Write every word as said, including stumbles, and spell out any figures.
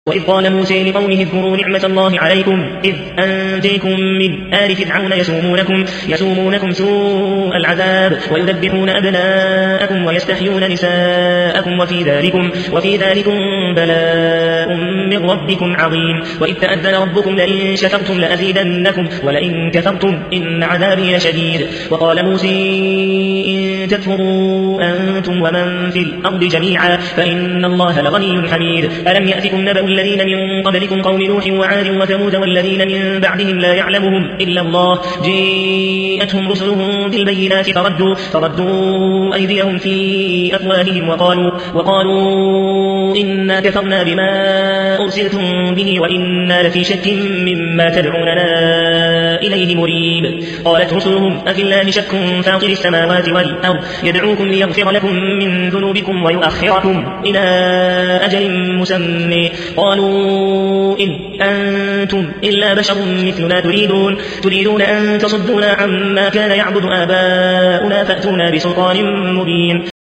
وإذ قال موسى لقومه اذكروا نعمة الله عليكم إذ أنجيكم من آل فرعون يسومونكم, يسومونكم سوء العذاب ويذبحون أبناءكم ويستحيون نساءكم وفي ذلكم, وفي ذلكم بلاء من ربكم عظيم. وإذ تأذن ربكم لئن شكرتم لأزيدنكم ولئن كفرتم إن عذابي لشديد. وقال موسى إن تكفروا أنتم ومن في الأرض جميعا فإن الله لغني حميد. ألم يأتكم نبأ الذين من قبلكم قوم نوح وعاد وثمود والذين من بعدهم لا يعلمهم إلا الله جاءتهم رسلهم بالبينات فردوا, فردوا أيديهم في أفواههم وقالوا, وقالوا إنا كفرنا بما أرسلتم به وإنا لفي شك مما تدعوننا إليه مريب. قالت رسلهم أفي الله شك فاطر السماوات والأرض يدعوكم ليغفر لكم من ذنوبكم ويؤخركم إلى أجل مسمى قالوا إن أنتم إلا بشر مثلنا تريدون, تريدون أن تصدونا عما كان يعبد آباؤنا فأتونا بسلطان مبين.